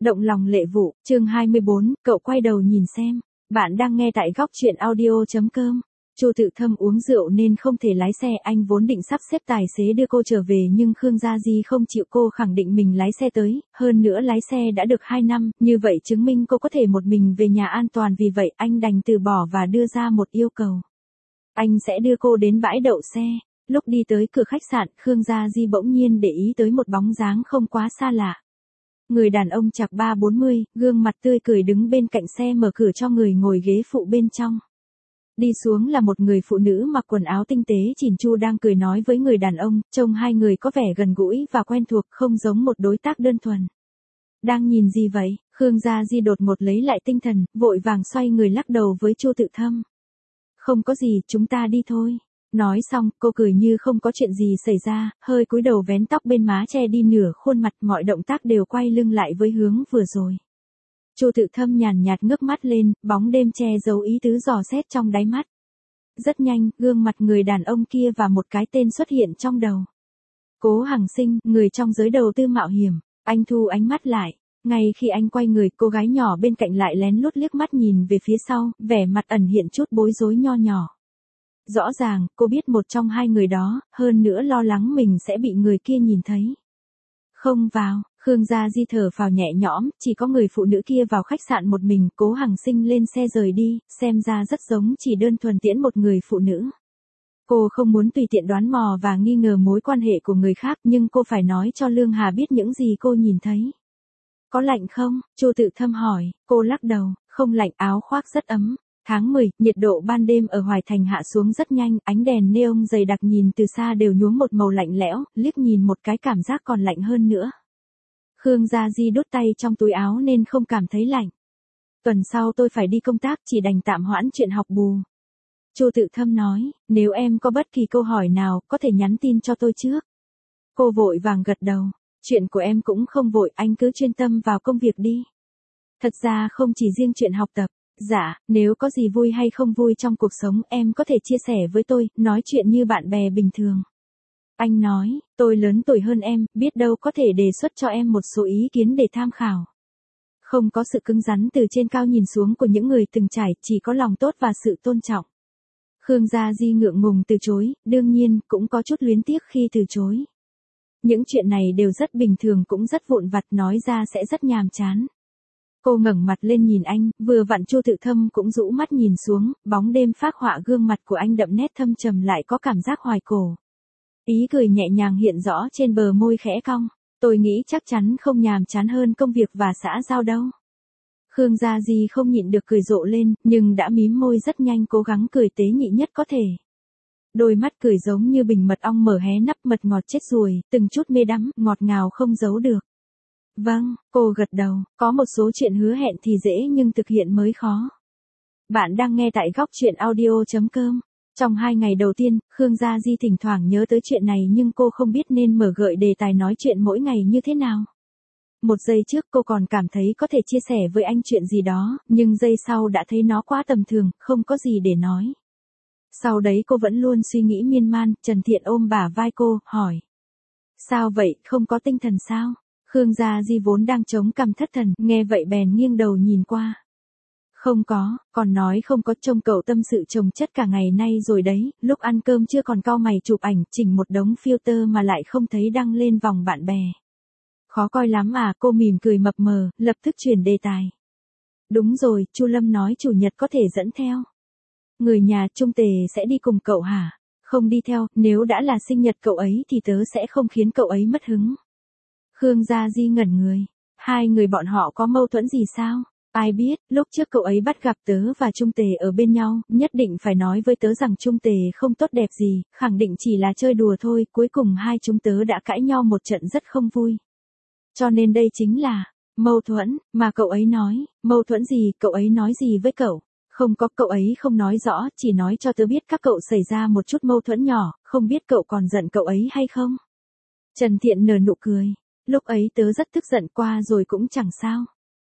Động lòng lệ vụ, chương 24, cậu quay đầu nhìn xem. Bạn đang nghe tại góc truyện audio.com. Chu Tự Thâm uống rượu nên không thể lái xe, anh vốn định sắp xếp tài xế đưa cô trở về nhưng Khương Gia Di không chịu, cô khẳng định mình lái xe tới, hơn nữa lái xe đã được 2 năm, như vậy chứng minh cô có thể một mình về nhà an toàn, vì vậy anh đành từ bỏ và đưa ra một yêu cầu. Anh sẽ đưa cô đến bãi đậu xe. Lúc đi tới cửa khách sạn, Khương Gia Di bỗng nhiên để ý tới một bóng dáng không quá xa lạ. Người đàn ông chạc 30-40, gương mặt tươi cười đứng bên cạnh xe mở cửa cho người ngồi ghế phụ bên trong. Đi xuống là một người phụ nữ mặc quần áo tinh tế chỉn chu đang cười nói với người đàn ông, trông hai người có vẻ gần gũi và quen thuộc, không giống một đối tác đơn thuần. Đang nhìn gì vậy? Khương Gia Di đột ngột lấy lại tinh thần, vội vàng xoay người lắc đầu với Chu Tự Thâm. Không có gì, chúng ta đi thôi. Nói xong, cô cười như không có chuyện gì xảy ra, hơi cúi đầu vén tóc bên má che đi nửa khuôn mặt, mọi động tác đều quay lưng lại với hướng vừa rồi. Chu Tự Thâm nhàn nhạt ngước mắt lên, bóng đêm che giấu ý tứ dò xét trong đáy mắt. Rất nhanh, gương mặt người đàn ông kia và một cái tên xuất hiện trong đầu. Cố Hằng Sinh, người trong giới đầu tư mạo hiểm. Anh thu ánh mắt lại. Ngay khi anh quay người, cô gái nhỏ bên cạnh lại lén lút liếc mắt nhìn về phía sau, vẻ mặt ẩn hiện chút bối rối nho nhỏ. Rõ ràng, cô biết một trong hai người đó, hơn nữa lo lắng mình sẽ bị người kia nhìn thấy. Không vào, Khương Gia Di thở phào nhẹ nhõm, chỉ có người phụ nữ kia vào khách sạn một mình. Cố Hằng Sinh lên xe rời đi, xem ra rất giống chỉ đơn thuần tiễn một người phụ nữ. Cô không muốn tùy tiện đoán mò và nghi ngờ mối quan hệ của người khác, nhưng cô phải nói cho Lương Hà biết những gì cô nhìn thấy. Có lạnh không? Chu Tự Thâm hỏi. Cô lắc đầu, không lạnh, áo khoác rất ấm. Tháng 10, nhiệt độ ban đêm ở Hoài Thành hạ xuống rất nhanh, ánh đèn neon dày đặc nhìn từ xa đều nhuốm một màu lạnh lẽo, liếc nhìn một cái cảm giác còn lạnh hơn nữa. Khương Gia Di đút tay trong túi áo nên không cảm thấy lạnh. Tuần sau tôi phải đi công tác, chỉ đành tạm hoãn chuyện học bù. Chu Tự Thâm nói, nếu em có bất kỳ câu hỏi nào, có thể nhắn tin cho tôi trước. Cô vội vàng gật đầu, chuyện của em cũng không vội, anh cứ chuyên tâm vào công việc đi. Thật ra không chỉ riêng chuyện học tập. Dạ, nếu có gì vui hay không vui trong cuộc sống em có thể chia sẻ với tôi, nói chuyện như bạn bè bình thường. Anh nói, tôi lớn tuổi hơn em, biết đâu có thể đề xuất cho em một số ý kiến để tham khảo. Không có sự cứng rắn từ trên cao nhìn xuống của những người từng trải, chỉ có lòng tốt và sự tôn trọng. Khương Gia Di ngượng ngùng từ chối, đương nhiên cũng có chút luyến tiếc khi từ chối. Những chuyện này đều rất bình thường, cũng rất vụn vặt, nói ra sẽ rất nhàm chán. Cô ngẩng mặt lên nhìn anh, vừa vặn Chu Tự Thâm cũng rũ mắt nhìn xuống, bóng đêm phác họa gương mặt của anh đậm nét thâm trầm lại có cảm giác hoài cổ. Ý cười nhẹ nhàng hiện rõ trên bờ môi khẽ cong, tôi nghĩ chắc chắn không nhàm chán hơn công việc và xã giao đâu. Khương Gia Di không nhịn được cười rộ lên, nhưng đã mím môi rất nhanh, cố gắng cười tế nhị nhất có thể. Đôi mắt cười giống như bình mật ong mở hé nắp, mật ngọt chết ruồi, từng chút mê đắm, ngọt ngào không giấu được. Vâng, cô gật đầu, có một số chuyện hứa hẹn thì dễ nhưng thực hiện mới khó. Bạn đang nghe tại góc truyện audio.com. Trong 2 ngày đầu tiên, Khương Gia Di thỉnh thoảng nhớ tới chuyện này nhưng cô không biết nên mở gợi đề tài nói chuyện mỗi ngày như thế nào. Một giây trước cô còn cảm thấy có thể chia sẻ với anh chuyện gì đó, nhưng giây sau đã thấy nó quá tầm thường, không có gì để nói. Sau đấy cô vẫn luôn suy nghĩ miên man, Trần Thiện ôm bả vai cô, hỏi. Sao vậy, không có tinh thần sao? Khương Gia Di vốn đang chống cằm thất thần, nghe vậy bèn nghiêng đầu nhìn qua. Không có, còn nói không có, trông cậu tâm sự chồng chất cả ngày nay rồi đấy, lúc ăn cơm chưa còn cau mày chụp ảnh, chỉnh một đống filter mà lại không thấy đăng lên vòng bạn bè. Khó coi lắm à? Cô mỉm cười mập mờ, lập tức chuyển đề tài. Đúng rồi, Chu Lâm nói chủ nhật có thể dẫn theo. Người nhà Trung Tề sẽ đi cùng cậu hả? Không đi theo, nếu đã là sinh nhật cậu ấy thì tớ sẽ không khiến cậu ấy mất hứng. Khương Gia Di ngẩn người. Hai người bọn họ có mâu thuẫn gì sao? Ai biết, lúc trước cậu ấy bắt gặp tớ và Trung Tề ở bên nhau, nhất định phải nói với tớ rằng Trung Tề không tốt đẹp gì, khẳng định chỉ là chơi đùa thôi, cuối cùng hai chúng tớ đã cãi nhau một trận rất không vui. Cho nên đây chính là mâu thuẫn, mà cậu ấy nói, mâu thuẫn gì, cậu ấy nói gì với cậu? Không có, cậu ấy không nói rõ, chỉ nói cho tớ biết các cậu xảy ra một chút mâu thuẫn nhỏ, không biết cậu còn giận cậu ấy hay không? Trần Thiện nở nụ cười. Lúc ấy tớ rất tức giận, qua rồi cũng chẳng sao.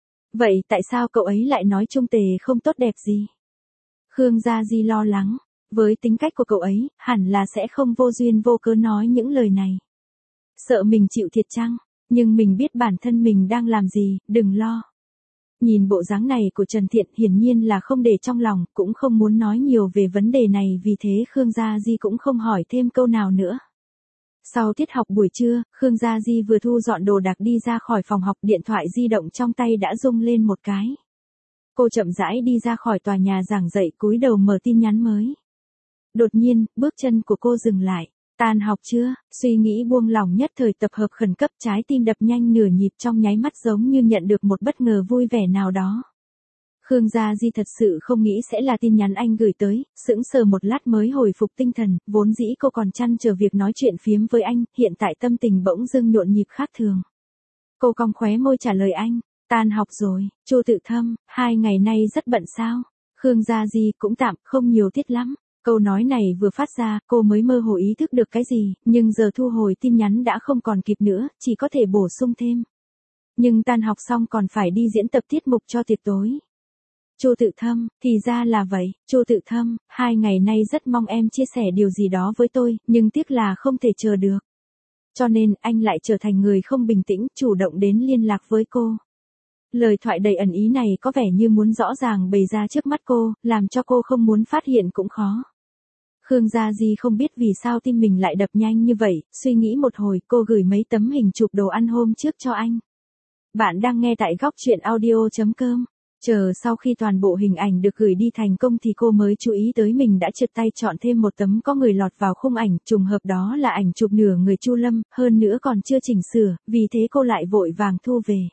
Vậy tại sao cậu ấy lại nói Trung Tề không tốt đẹp gì? Khương Gia Di lo lắng, với tính cách của cậu ấy, hẳn là sẽ không vô duyên vô cớ nói những lời này. Sợ mình chịu thiệt chăng? Nhưng mình biết bản thân mình đang làm gì, đừng lo. Nhìn bộ dáng này của Trần Thiện hiển nhiên là không để trong lòng, cũng không muốn nói nhiều về vấn đề này, vì thế Khương Gia Di cũng không hỏi thêm câu nào nữa. Sau tiết học buổi trưa, Khương Gia Di vừa thu dọn đồ đạc đi ra khỏi phòng học, điện thoại di động trong tay đã rung lên một cái. Cô chậm rãi đi ra khỏi tòa nhà giảng dạy, cúi đầu mở tin nhắn mới. Đột nhiên, bước chân của cô dừng lại. Tan học chưa? Suy nghĩ buông lỏng nhất thời tập hợp khẩn cấp, trái tim đập nhanh nửa nhịp, trong nháy mắt giống như nhận được một bất ngờ vui vẻ nào đó. Khương Gia Di thật sự không nghĩ sẽ là tin nhắn anh gửi tới, sững sờ một lát mới hồi phục tinh thần, vốn dĩ cô còn chăn trở việc nói chuyện phiếm với anh, hiện tại tâm tình bỗng dưng nhộn nhịp khác thường. Cô cong khóe môi trả lời anh, tan học rồi, Chu Tự Thâm, 2 ngày nay rất bận sao? Khương Gia Di cũng tạm, không nhiều tiết lắm. Câu nói này vừa phát ra, cô mới mơ hồ ý thức được cái gì, nhưng giờ thu hồi tin nhắn đã không còn kịp nữa, chỉ có thể bổ sung thêm. Nhưng tan học xong còn phải đi diễn tập tiết mục cho tiệc tối. Chu Tự Thâm, thì ra là vậy, Chu Tự Thâm, 2 ngày nay rất mong em chia sẻ điều gì đó với tôi, nhưng tiếc là không thể chờ được. Cho nên, anh lại trở thành người không bình tĩnh, chủ động đến liên lạc với cô. Lời thoại đầy ẩn ý này có vẻ như muốn rõ ràng bày ra trước mắt cô, làm cho cô không muốn phát hiện cũng khó. Khương Gia Di không biết vì sao tim mình lại đập nhanh như vậy, suy nghĩ một hồi, cô gửi mấy tấm hình chụp đồ ăn hôm trước cho anh. Bạn đang nghe tại góc truyện audio.com. Chờ sau khi toàn bộ hình ảnh được gửi đi thành công thì cô mới chú ý tới mình đã trượt tay chọn thêm một tấm có người lọt vào khung ảnh, trùng hợp đó là ảnh chụp nửa người Chu Lâm, hơn nữa còn chưa chỉnh sửa, vì thế cô lại vội vàng thu về.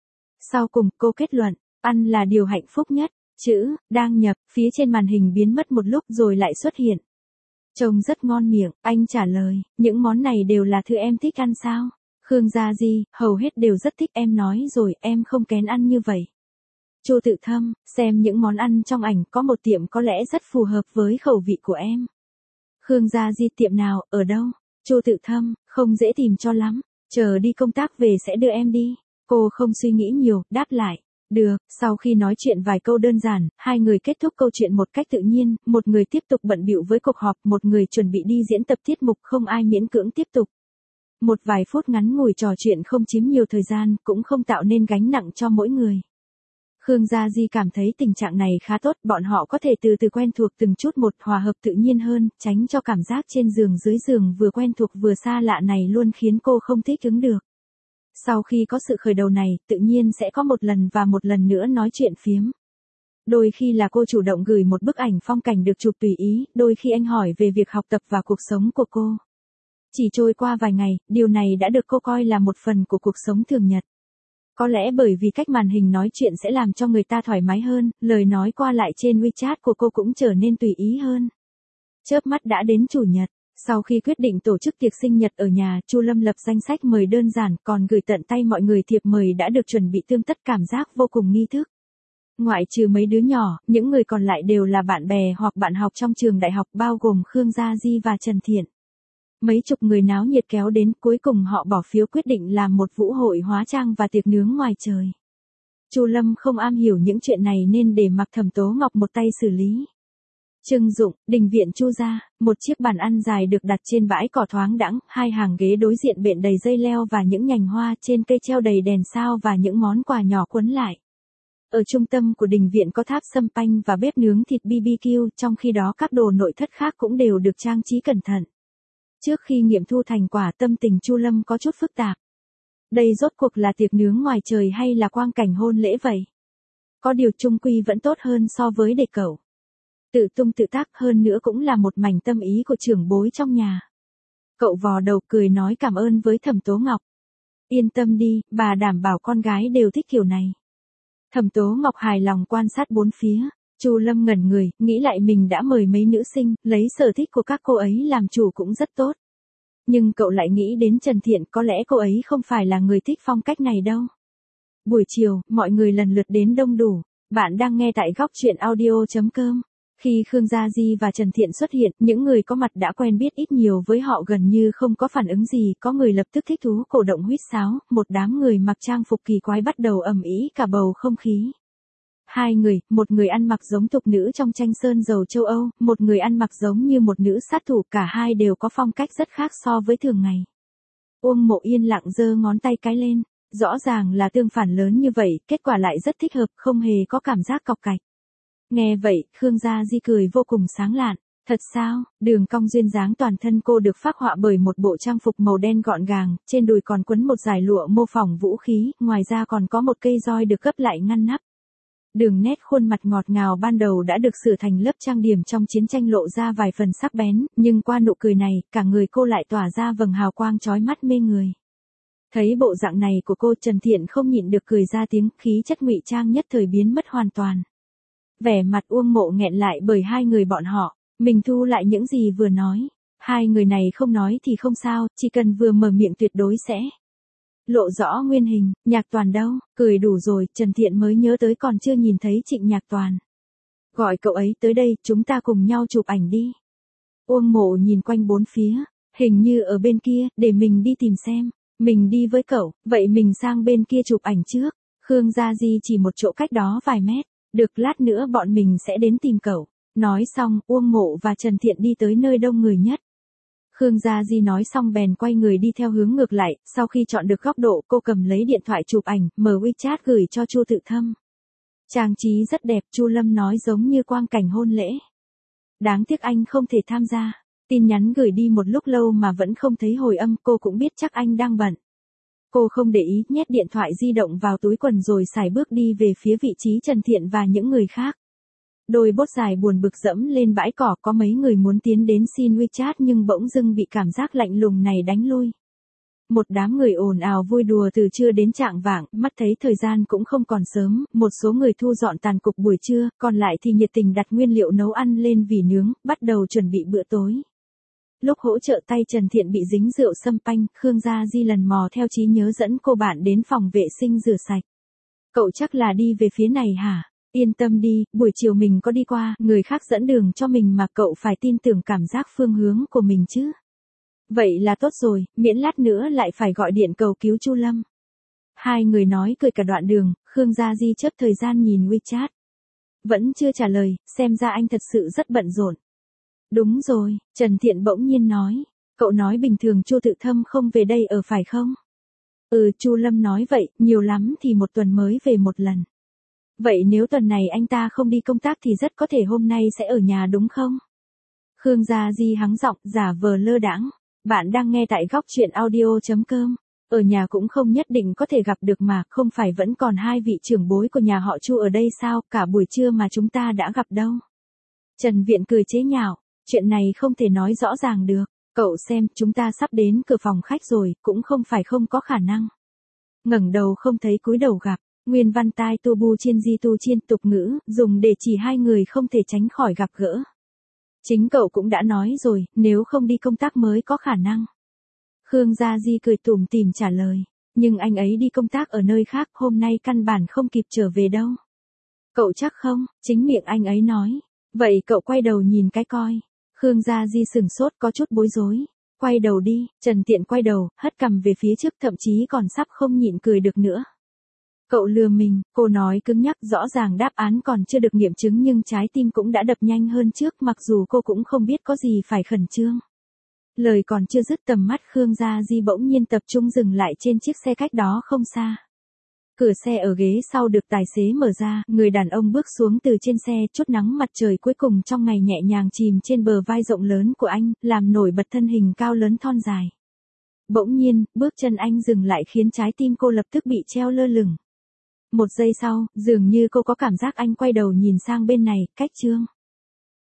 Sau cùng, cô kết luận, ăn là điều hạnh phúc nhất, chữ, đang nhập, phía trên màn hình biến mất một lúc rồi lại xuất hiện. Trông rất ngon miệng, anh trả lời, những món này đều là thứ em thích ăn sao? Khương Gia Di, hầu hết đều rất thích, em nói rồi, em không kén ăn như vậy. Chu Tự Thâm, xem những món ăn trong ảnh, có một tiệm có lẽ rất phù hợp với khẩu vị của em. Khương Gia Di, tiệm nào, ở đâu? Chu Tự Thâm, không dễ tìm cho lắm, chờ đi công tác về sẽ đưa em đi. Cô không suy nghĩ nhiều, đáp lại. Được, sau khi nói chuyện vài câu đơn giản, hai người kết thúc câu chuyện một cách tự nhiên, một người tiếp tục bận bịu với cuộc họp, một người chuẩn bị đi diễn tập tiết mục, không ai miễn cưỡng tiếp tục. Một vài phút ngắn ngủi trò chuyện không chiếm nhiều thời gian, cũng không tạo nên gánh nặng cho mỗi người. Khương Gia Di cảm thấy tình trạng này khá tốt, bọn họ có thể từ từ quen thuộc từng chút một, hòa hợp tự nhiên hơn, tránh cho cảm giác trên giường dưới giường vừa quen thuộc vừa xa lạ này luôn khiến cô không thích ứng được. Sau khi có sự khởi đầu này, tự nhiên sẽ có một lần và một lần nữa nói chuyện phiếm. Đôi khi là cô chủ động gửi một bức ảnh phong cảnh được chụp tùy ý, đôi khi anh hỏi về việc học tập và cuộc sống của cô. Chỉ trôi qua vài ngày, điều này đã được cô coi là một phần của cuộc sống thường nhật. Có lẽ bởi vì cách màn hình nói chuyện sẽ làm cho người ta thoải mái hơn, lời nói qua lại trên WeChat của cô cũng trở nên tùy ý hơn. Chớp mắt đã đến Chủ nhật. Sau khi quyết định tổ chức tiệc sinh nhật ở nhà, Chu Lâm lập danh sách mời đơn giản, còn gửi tận tay mọi người thiệp mời đã được chuẩn bị tươm tất, cảm giác vô cùng nghi thức. Ngoại trừ mấy đứa nhỏ, những người còn lại đều là bạn bè hoặc bạn học trong trường đại học, bao gồm Khương Gia Di và Trần Thiện. Mấy chục người náo nhiệt kéo đến, cuối cùng họ bỏ phiếu quyết định làm một vũ hội hóa trang và tiệc nướng ngoài trời. Chu Lâm không am hiểu những chuyện này nên để mặc Thẩm Tố Ngọc một tay xử lý. Trưng dụng, đình viện Chu gia, một chiếc bàn ăn dài được đặt trên bãi cỏ thoáng đãng, hai hàng ghế đối diện bện đầy dây leo và những nhành hoa, trên cây treo đầy đèn sao và những món quà nhỏ quấn lại. Ở trung tâm của đình viện có tháp sâm panh và bếp nướng thịt BBQ, trong khi đó các đồ nội thất khác cũng đều được trang trí cẩn thận. Trước khi nghiệm thu thành quả, tâm tình Chu Lâm có chút phức tạp. Đây rốt cuộc là tiệc nướng ngoài trời hay là quang cảnh hôn lễ vậy? Có điều chung quy vẫn tốt hơn so với để cậu tự tung tự tác, hơn nữa cũng là một mảnh tâm ý của trưởng bối trong nhà. Cậu vò đầu cười nói cảm ơn với Thẩm Tố Ngọc. Yên tâm đi, bà đảm bảo con gái đều thích kiểu này. Thẩm Tố Ngọc hài lòng quan sát bốn phía. Chu Lâm ngẩn người, nghĩ lại mình đã mời mấy nữ sinh, lấy sở thích của các cô ấy làm chủ cũng rất tốt. Nhưng cậu lại nghĩ đến Trần Thiện, có lẽ cô ấy không phải là người thích phong cách này đâu. Buổi chiều, mọi người lần lượt đến đông đủ. Bạn đang nghe tại góc truyện audio.com. Khi Khương Gia Di và Trần Thiện xuất hiện, những người có mặt đã quen biết ít nhiều với họ gần như không có phản ứng gì, có người lập tức thích thú cổ động huýt sáo, một đám người mặc trang phục kỳ quái bắt đầu ầm ĩ cả bầu không khí. Hai người, một người ăn mặc giống tục nữ trong tranh sơn dầu châu Âu, một người ăn mặc giống như một nữ sát thủ, cả hai đều có phong cách rất khác so với thường ngày. Uông Mộ yên lặng giơ ngón tay cái lên. Rõ ràng là tương phản lớn như vậy, kết quả lại rất thích hợp, không hề có cảm giác cọc cạch. Nghe vậy, Khương Gia Di cười vô cùng sáng lạn. Thật sao? Đường cong duyên dáng toàn thân cô được phác họa bởi một bộ trang phục màu đen gọn gàng, trên đùi còn quấn một dải lụa mô phỏng vũ khí, ngoài ra còn có một cây roi được gấp lại ngăn nắp. Đường nét khuôn mặt ngọt ngào ban đầu đã được sửa thành lớp trang điểm trong chiến tranh lộ ra vài phần sắc bén, nhưng qua nụ cười này, cả người cô lại tỏa ra vầng hào quang chói mắt mê người. Thấy bộ dạng này của cô, Trần Thiện không nhịn được cười ra tiếng, khí chất ngụy trang nhất thời biến mất hoàn toàn. Vẻ mặt Uông Mộ nghẹn lại bởi hai người bọn họ, mình thu lại những gì vừa nói. Hai người này không nói thì không sao, chỉ cần vừa mở miệng tuyệt đối sẽ lộ rõ nguyên hình. Nhạc Toàn đâu? Cười đủ rồi, Trần Thiện mới nhớ tới còn chưa nhìn thấy Trịnh Nhạc Toàn. Gọi cậu ấy tới đây, chúng ta cùng nhau chụp ảnh đi. Uông Mộ nhìn quanh bốn phía, hình như ở bên kia, để mình đi tìm xem. Mình đi với cậu, vậy mình sang bên kia chụp ảnh trước. Khương Gia Di chỉ một chỗ cách đó vài mét. Được, lát nữa bọn mình sẽ đến tìm cậu. Nói xong, Uông Mộ và Trần Thiện đi tới nơi đông người nhất. Khương Gia Di nói xong bèn quay người đi theo hướng ngược lại, sau khi chọn được góc độ, cô cầm lấy điện thoại chụp ảnh, mở WeChat gửi cho Chu Tự Thâm. Trang trí rất đẹp, Chu Lâm nói giống như quang cảnh hôn lễ. Đáng tiếc anh không thể tham gia. Tin nhắn gửi đi một lúc lâu mà vẫn không thấy hồi âm, cô cũng biết chắc anh đang bận. Cô không để ý, nhét điện thoại di động vào túi quần rồi sải bước đi về phía vị trí Trần Thiện và những người khác. Đôi bốt dài buồn bực dẫm lên bãi cỏ, có mấy người muốn tiến đến xin WeChat nhưng bỗng dưng bị cảm giác lạnh lùng này đánh lui. Một đám người ồn ào vui đùa từ trưa đến chạng vạng, mắt thấy thời gian cũng không còn sớm, một số người thu dọn tàn cục buổi trưa, còn lại thì nhiệt tình đặt nguyên liệu nấu ăn lên vỉ nướng, bắt đầu chuẩn bị bữa tối. Lúc hỗ trợ tay Trần Thiện bị dính rượu sâm panh, Khương Gia Di lần mò theo trí nhớ dẫn cô bạn đến phòng vệ sinh rửa sạch. Cậu chắc là đi về phía này hả? Yên tâm đi, buổi chiều mình có đi qua, người khác dẫn đường cho mình mà cậu phải tin tưởng cảm giác phương hướng của mình chứ. Vậy là tốt rồi, miễn lát nữa lại phải gọi điện cầu cứu Chu Lâm. Hai người nói cười cả đoạn đường, Khương Gia Di chớp thời gian nhìn WeChat. Vẫn chưa trả lời, xem ra anh thật sự rất bận rộn. Đúng rồi, Trần Thiện bỗng nhiên nói. Cậu nói bình thường Chu Tự Thâm không về đây ở phải không? Chu Lâm nói vậy, nhiều lắm thì một tuần mới về một lần. Vậy nếu tuần này anh ta không đi công tác thì rất có thể hôm nay sẽ ở nhà đúng không? Khương Gia Di hắng giọng, giả vờ lơ đãng. Bạn đang nghe tại góc truyện audio.com. Ở nhà cũng không nhất định có thể gặp được mà, không phải vẫn còn hai vị trưởng bối của nhà họ Chu ở đây sao, cả buổi trưa mà chúng ta đã gặp đâu. Trần Viện cười chế nhạo, chuyện này không thể nói rõ ràng được. Cậu xem, chúng ta sắp đến cửa phòng khách rồi, cũng không phải không có khả năng. Ngẩng đầu không thấy cúi đầu gặp. Nguyên văn tai tu bu chiên di tu chiên, tục ngữ, dùng để chỉ hai người không thể tránh khỏi gặp gỡ. Chính cậu cũng đã nói rồi, nếu không đi công tác mới có khả năng. Khương Gia Di cười tủm tỉm trả lời. Nhưng anh ấy đi công tác ở nơi khác, hôm nay căn bản không kịp trở về đâu. Cậu chắc không? Chính miệng anh ấy nói. Vậy cậu quay đầu nhìn cái coi. Khương Gia Di sừng sốt có chút bối rối. Quay đầu đi, Trần Tiện quay đầu, hất cằm về phía trước, thậm chí còn sắp không nhịn cười được nữa. Cậu lừa mình, cô nói cứng nhắc, rõ ràng đáp án còn chưa được nghiệm chứng nhưng trái tim cũng đã đập nhanh hơn trước, mặc dù cô cũng không biết có gì phải khẩn trương. Lời còn chưa dứt, tầm mắt Khương Gia Di bỗng nhiên tập trung dừng lại trên chiếc xe cách đó không xa. Cửa xe ở ghế sau được tài xế mở ra, người đàn ông bước xuống từ trên xe, chút nắng mặt trời cuối cùng trong ngày nhẹ nhàng chìm trên bờ vai rộng lớn của anh, làm nổi bật thân hình cao lớn thon dài. Bỗng nhiên, bước chân anh dừng lại khiến trái tim cô lập tức bị treo lơ lửng. Một giây sau, dường như cô có cảm giác anh quay đầu nhìn sang bên này, cách Trương